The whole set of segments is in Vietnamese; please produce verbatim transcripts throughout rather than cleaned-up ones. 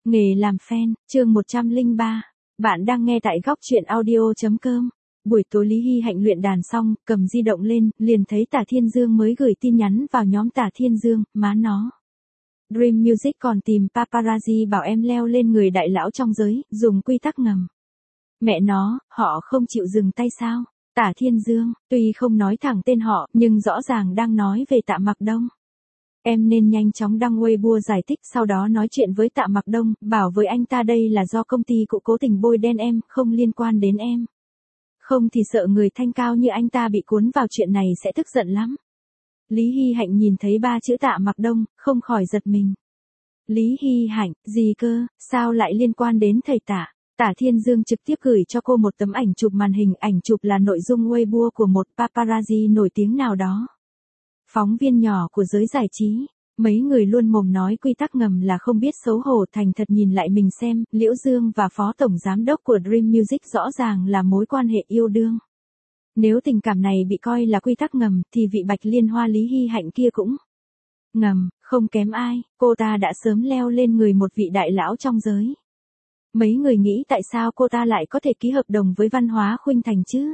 Nghề làm fan, chương một trăm lẻ ba. Bạn đang nghe tại góc truyện audio chấm com. Buổi tối Lý Hy Hạnh luyện đàn xong, cầm di động lên, liền thấy Tả Thiên Dương mới gửi tin nhắn vào nhóm Tả Thiên Dương, má nó. Dream Music còn tìm paparazzi bảo em leo lên người đại lão trong giới, dùng quy tắc ngầm. Mẹ nó, họ không chịu dừng tay sao? Tả Thiên Dương, tuy không nói thẳng tên họ, nhưng rõ ràng đang nói về Tạ Mặc Đông. Em nên nhanh chóng đăng Weibo giải thích, sau đó nói chuyện với Tạ Mặc Đông, bảo với anh ta đây là do công ty cụ cố tình bôi đen em, không liên quan đến em. Không thì sợ người thanh cao như anh ta bị cuốn vào chuyện này sẽ tức giận lắm. Lý Hy Hạnh nhìn thấy ba chữ Tạ Mặc Đông, không khỏi giật mình. Lý Hy Hạnh, gì cơ, sao lại liên quan đến thầy Tạ? Tả Thiên Dương trực tiếp gửi cho cô một tấm ảnh chụp màn hình, ảnh chụp là nội dung Weibo của một paparazzi nổi tiếng nào đó. Phóng viên nhỏ của giới giải trí, mấy người luôn mồm nói quy tắc ngầm là không biết xấu hổ, thành thật nhìn lại mình xem, Liễu Dương và phó tổng giám đốc của Dream Music rõ ràng là mối quan hệ yêu đương. Nếu tình cảm này bị coi là quy tắc ngầm, thì vị Bạch Liên Hoa Lý Hy Hạnh kia cũng ngầm, không kém ai, cô ta đã sớm leo lên người một vị đại lão trong giới. Mấy người nghĩ tại sao cô ta lại có thể ký hợp đồng với Văn Hóa Khuynh Thành chứ?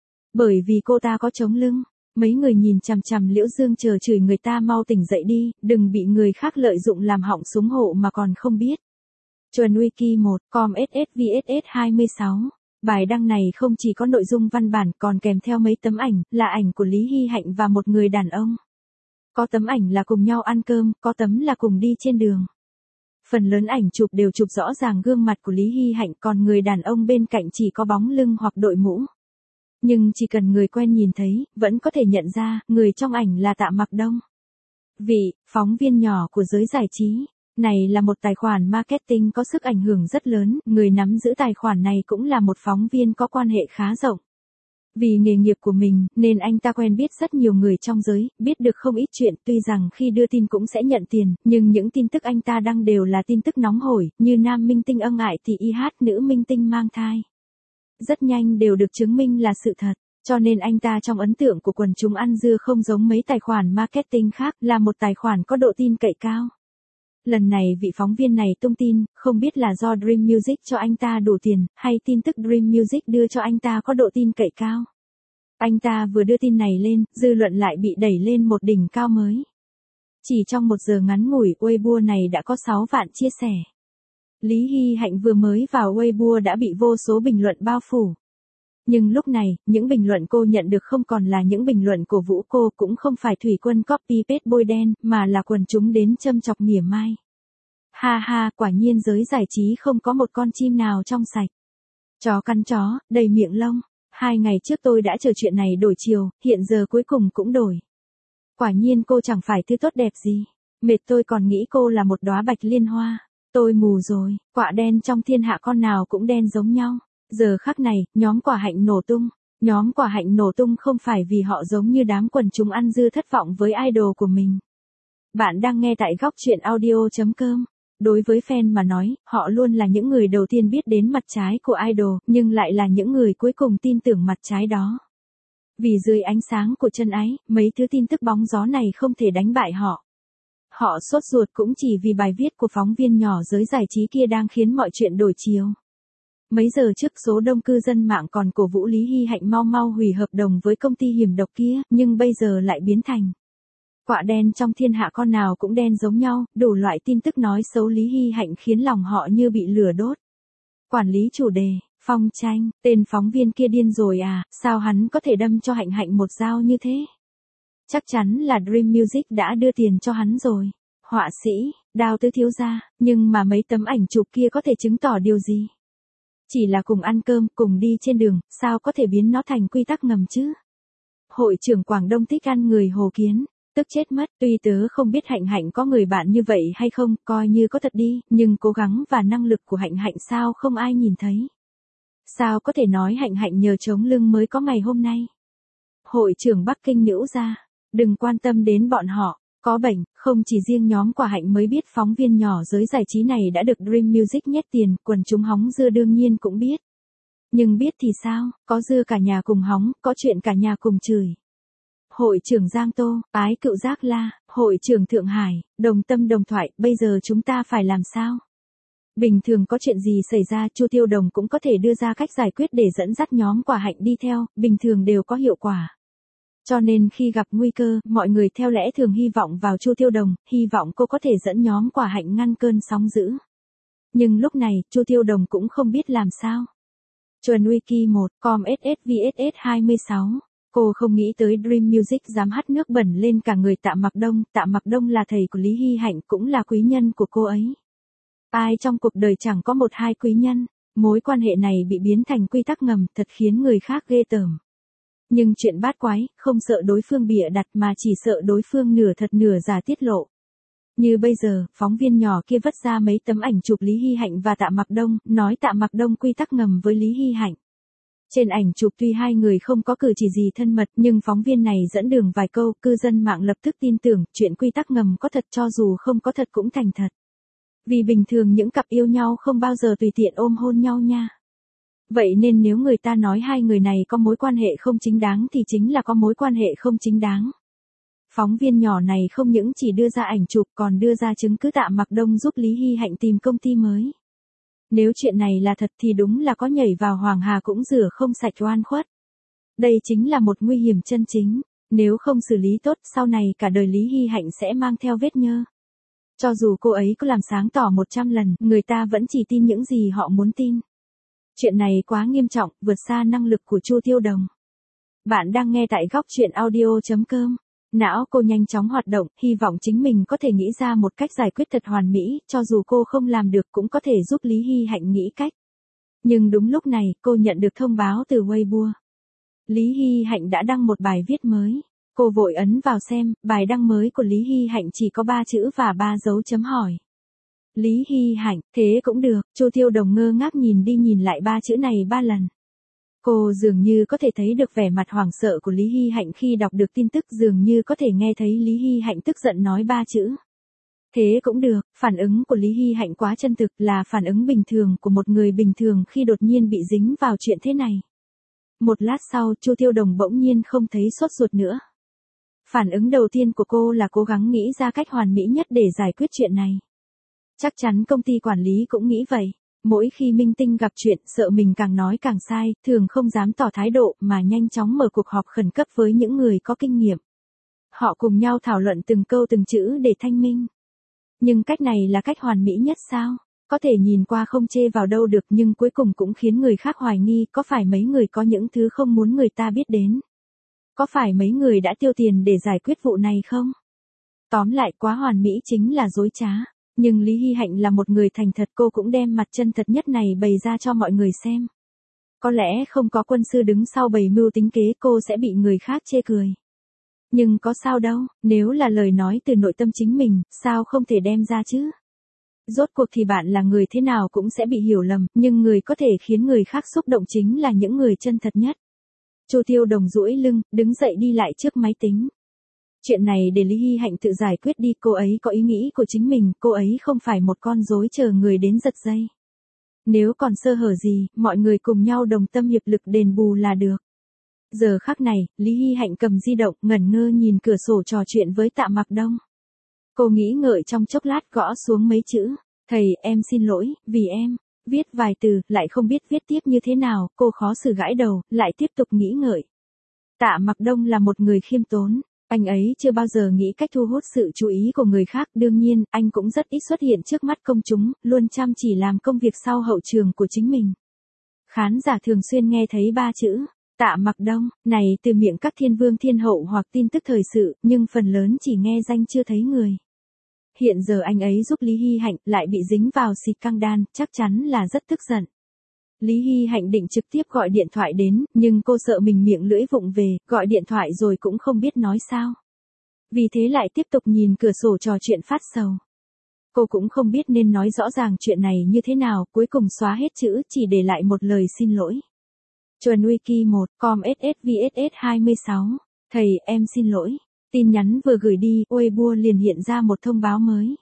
Bởi vì cô ta có chống lưng. Mấy người nhìn chằm chằm Liễu Dương chờ chửi người ta mau tỉnh dậy đi, đừng bị người khác lợi dụng làm họng súng hộ mà còn không biết. Chuẩn Wiki một, com ét ét vê ét ét hai mươi sáu. Bài đăng này không chỉ có nội dung văn bản còn kèm theo mấy tấm ảnh, là ảnh của Lý Hy Hạnh và một người đàn ông. Có tấm ảnh là cùng nhau ăn cơm, có tấm là cùng đi trên đường. Phần lớn ảnh chụp đều chụp rõ ràng gương mặt của Lý Hy Hạnh, còn người đàn ông bên cạnh chỉ có bóng lưng hoặc đội mũ. Nhưng chỉ cần người quen nhìn thấy, vẫn có thể nhận ra, người trong ảnh là Tạ Mặc Đông. Vị, phóng viên nhỏ của giới giải trí, này là một tài khoản marketing có sức ảnh hưởng rất lớn, người nắm giữ tài khoản này cũng là một phóng viên có quan hệ khá rộng. Vì nghề nghiệp của mình, nên anh ta quen biết rất nhiều người trong giới, biết được không ít chuyện, tuy rằng khi đưa tin cũng sẽ nhận tiền, nhưng những tin tức anh ta đăng đều là tin tức nóng hổi, như nam minh tinh ân ái thì y hát, nữ minh tinh mang thai. Rất nhanh đều được chứng minh là sự thật, cho nên anh ta trong ấn tượng của quần chúng ăn dưa không giống mấy tài khoản marketing khác, là một tài khoản có độ tin cậy cao. Lần này vị phóng viên này tung tin, không biết là do Dream Music cho anh ta đủ tiền, hay tin tức Dream Music đưa cho anh ta có độ tin cậy cao. Anh ta vừa đưa tin này lên, dư luận lại bị đẩy lên một đỉnh cao mới. Chỉ trong một giờ ngắn ngủi, Weibo này đã có sáu vạn chia sẻ. Lý Hy Hạnh vừa mới vào Weibo đã bị vô số bình luận bao phủ. Nhưng lúc này, những bình luận cô nhận được không còn là những bình luận cổ vũ cô, cũng không phải thủy quân copy paste bôi đen, mà là quần chúng đến châm chọc mỉa mai. Ha ha, quả nhiên giới giải trí không có một con chim nào trong sạch. Chó cắn chó, đầy miệng lông. Hai ngày trước tôi đã chờ chuyện này đổi chiều, hiện giờ cuối cùng cũng đổi. Quả nhiên cô chẳng phải thứ tốt đẹp gì. Mệt, tôi còn nghĩ cô là một đóa bạch liên hoa. Tôi mù rồi, quạ đen trong thiên hạ con nào cũng đen giống nhau. Giờ khắc này, nhóm Quả Hạnh nổ tung. Nhóm Quả Hạnh nổ tung không phải vì họ giống như đám quần chúng ăn dưa thất vọng với idol của mình. Bạn đang nghe tại góc truyện audio chấm com. Đối với fan mà nói, họ luôn là những người đầu tiên biết đến mặt trái của idol, nhưng lại là những người cuối cùng tin tưởng mặt trái đó. Vì dưới ánh sáng của chân ái, mấy thứ tin tức bóng gió này không thể đánh bại họ. Họ sốt ruột cũng chỉ vì bài viết của phóng viên nhỏ giới giải trí kia đang khiến mọi chuyện đổi chiều. Mấy giờ trước số đông cư dân mạng còn cổ vũ Lý Hy Hạnh mau mau hủy hợp đồng với công ty hiểm độc kia, nhưng bây giờ lại biến thành quạ đen trong thiên hạ con nào cũng đen giống nhau, đủ loại tin tức nói xấu Lý Hy Hạnh khiến lòng họ như bị lửa đốt. Quản lý chủ đề, Phong Tranh, tên phóng viên kia điên rồi à, sao hắn có thể đâm cho Hạnh Hạnh một dao như thế? Chắc chắn là Dream Music đã đưa tiền cho hắn rồi. Họa sĩ, Đao Tứ thiếu gia, nhưng mà mấy tấm ảnh chụp kia có thể chứng tỏ điều gì? Chỉ là cùng ăn cơm, cùng đi trên đường, sao có thể biến nó thành quy tắc ngầm chứ? Hội trưởng Quảng Đông thích ăn người Hồ Kiến, tức chết mất, tuy tớ không biết Hạnh Hạnh có người bạn như vậy hay không, coi như có thật đi, nhưng cố gắng và năng lực của Hạnh Hạnh sao không ai nhìn thấy? Sao có thể nói Hạnh Hạnh nhờ chống lưng mới có ngày hôm nay? Hội trưởng Bắc Kinh Nữ gia, đừng quan tâm đến bọn họ. Có bệnh, không chỉ riêng nhóm Quả Hạnh mới biết phóng viên nhỏ giới giải trí này đã được Dream Music nhét tiền, quần chúng hóng dưa đương nhiên cũng biết. Nhưng biết thì sao, có dưa cả nhà cùng hóng, có chuyện cả nhà cùng chửi. Hội trưởng Giang Tô, Ái Cựu Giác La, Hội trưởng Thượng Hải, đồng tâm đồng thoại, bây giờ chúng ta phải làm sao? Bình thường có chuyện gì xảy ra, Chu Tiêu Đồng cũng có thể đưa ra cách giải quyết để dẫn dắt nhóm Quả Hạnh đi theo, bình thường đều có hiệu quả. Cho nên khi gặp nguy cơ, mọi người theo lẽ thường hy vọng vào Chu Tiêu Đồng, hy vọng cô có thể dẫn nhóm Quả Hạnh ngăn cơn sóng dữ. Nhưng lúc này, Chu Tiêu Đồng cũng không biết làm sao. Chuẩn Wiki một, com ét ét vê ét ét hai mươi sáu. Cô không nghĩ tới Dream Music dám hắt nước bẩn lên cả người Tạ Mặc Đông. Tạ Mặc Đông là thầy của Lý Hy Hạnh, cũng là quý nhân của cô ấy. Ai trong cuộc đời chẳng có một hai quý nhân. Mối quan hệ này bị biến thành quy tắc ngầm, thật khiến người khác ghê tởm. Nhưng chuyện bát quái, không sợ đối phương bịa đặt mà chỉ sợ đối phương nửa thật nửa giả tiết lộ. Như bây giờ, phóng viên nhỏ kia vất ra mấy tấm ảnh chụp Lý Hy Hạnh và Tạ Mặc Đông, nói Tạ Mặc Đông quy tắc ngầm với Lý Hy Hạnh. Trên ảnh chụp tuy hai người không có cử chỉ gì thân mật, nhưng phóng viên này dẫn đường vài câu, cư dân mạng lập tức tin tưởng, chuyện quy tắc ngầm có thật, cho dù không có thật cũng thành thật. Vì bình thường những cặp yêu nhau không bao giờ tùy tiện ôm hôn nhau nha. Vậy nên nếu người ta nói hai người này có mối quan hệ không chính đáng thì chính là có mối quan hệ không chính đáng. Phóng viên nhỏ này không những chỉ đưa ra ảnh chụp còn đưa ra chứng cứ Tạ Mặc Đông giúp Lý Hy Hạnh tìm công ty mới. Nếu chuyện này là thật thì đúng là có nhảy vào Hoàng Hà cũng rửa không sạch oan khuất. Đây chính là một nguy hiểm chân chính. Nếu không xử lý tốt, sau này cả đời Lý Hy Hạnh sẽ mang theo vết nhơ. Cho dù cô ấy có làm sáng tỏ một trăm lần, người ta vẫn chỉ tin những gì họ muốn tin. Chuyện này quá nghiêm trọng, vượt xa năng lực của Chu Tiêu Đồng. Bạn đang nghe tại góc truyện audio chấm com. Não cô nhanh chóng hoạt động, hy vọng chính mình có thể nghĩ ra một cách giải quyết thật hoàn mỹ, cho dù cô không làm được cũng có thể giúp Lý Hy Hạnh nghĩ cách. Nhưng đúng lúc này, cô nhận được thông báo từ Weibo. Lý Hy Hạnh đã đăng một bài viết mới. Cô vội ấn vào xem, bài đăng mới của Lý Hy Hạnh chỉ có ba chữ và ba dấu chấm hỏi. Lý Hy Hạnh, thế cũng được, Chu Tiêu Đồng ngơ ngác nhìn đi nhìn lại ba chữ này ba lần. Cô dường như có thể thấy được vẻ mặt hoảng sợ của Lý Hy Hạnh khi đọc được tin tức, dường như có thể nghe thấy Lý Hy Hạnh tức giận nói ba chữ. Thế cũng được, phản ứng của Lý Hy Hạnh quá chân thực, là phản ứng bình thường của một người bình thường khi đột nhiên bị dính vào chuyện thế này. Một lát sau, Chu Tiêu Đồng bỗng nhiên không thấy sốt ruột nữa. Phản ứng đầu tiên của cô là cố gắng nghĩ ra cách hoàn mỹ nhất để giải quyết chuyện này. Chắc chắn công ty quản lý cũng nghĩ vậy. Mỗi khi minh tinh gặp chuyện, sợ mình càng nói càng sai, thường không dám tỏ thái độ mà nhanh chóng mở cuộc họp khẩn cấp với những người có kinh nghiệm. Họ cùng nhau thảo luận từng câu từng chữ để thanh minh. Nhưng cách này là cách hoàn mỹ nhất sao? Có thể nhìn qua không chê vào đâu được, nhưng cuối cùng cũng khiến người khác hoài nghi, có phải mấy người có những thứ không muốn người ta biết đến? Có phải mấy người đã tiêu tiền để giải quyết vụ này không? Tóm lại, quá hoàn mỹ chính là dối trá. Nhưng Lý Hy Hạnh là một người thành thật, cô cũng đem mặt chân thật nhất này bày ra cho mọi người xem. Có lẽ không có quân sư đứng sau bày mưu tính kế, cô sẽ bị người khác chê cười. Nhưng có sao đâu, nếu là lời nói từ nội tâm chính mình, sao không thể đem ra chứ? Rốt cuộc thì bạn là người thế nào cũng sẽ bị hiểu lầm, nhưng người có thể khiến người khác xúc động chính là những người chân thật nhất. Chu Tiêu Đồng duỗi lưng, đứng dậy đi lại trước máy tính. Chuyện này để Lý Hy Hạnh tự giải quyết đi, cô ấy có ý nghĩ của chính mình, cô ấy không phải một con rối chờ người đến giật dây. Nếu còn sơ hở gì, mọi người cùng nhau đồng tâm hiệp lực đền bù là được. Giờ khắc này, Lý Hy Hạnh cầm di động, ngẩn ngơ nhìn cửa sổ trò chuyện với Tạ Mặc Đông. Cô nghĩ ngợi trong chốc lát gõ xuống mấy chữ. Thầy, em xin lỗi, vì em viết vài từ, lại không biết viết tiếp như thế nào, cô khó xử gãi đầu, lại tiếp tục nghĩ ngợi. Tạ Mặc Đông là một người khiêm tốn. Anh ấy chưa bao giờ nghĩ cách thu hút sự chú ý của người khác, đương nhiên, anh cũng rất ít xuất hiện trước mắt công chúng, luôn chăm chỉ làm công việc sau hậu trường của chính mình. Khán giả thường xuyên nghe thấy ba chữ, Tạ Mặc Đông, này từ miệng các thiên vương thiên hậu hoặc tin tức thời sự, nhưng phần lớn chỉ nghe danh chưa thấy người. Hiện giờ anh ấy giúp Lý Hy Hạnh lại bị dính vào xịt căng đan, chắc chắn là rất tức giận. Lý Hy Hạnh định trực tiếp gọi điện thoại đến, nhưng cô sợ mình miệng lưỡi vụng về, gọi điện thoại rồi cũng không biết nói sao. Vì thế lại tiếp tục nhìn cửa sổ trò chuyện phát sầu. Cô cũng không biết nên nói rõ ràng chuyện này như thế nào, cuối cùng xóa hết chữ, chỉ để lại một lời xin lỗi. Chuẩn Wiki một, com ét ét vê ét ét hai mươi sáu. Thầy, em xin lỗi. Tin nhắn vừa gửi đi, Weibo liền hiện ra một thông báo mới.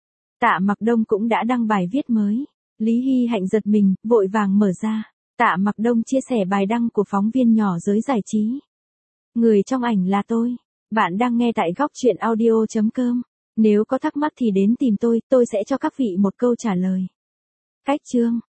Tạ Mặc Đông cũng đã đăng bài viết mới. Lý Hy Hạnh giật mình, vội vàng mở ra. Tạ Mặc Đông chia sẻ bài đăng của phóng viên nhỏ giới giải trí. Người trong ảnh là tôi. Bạn đang nghe tại góc truyện audio chấm com. Nếu có thắc mắc thì đến tìm tôi, tôi sẽ cho các vị một câu trả lời. Cách chương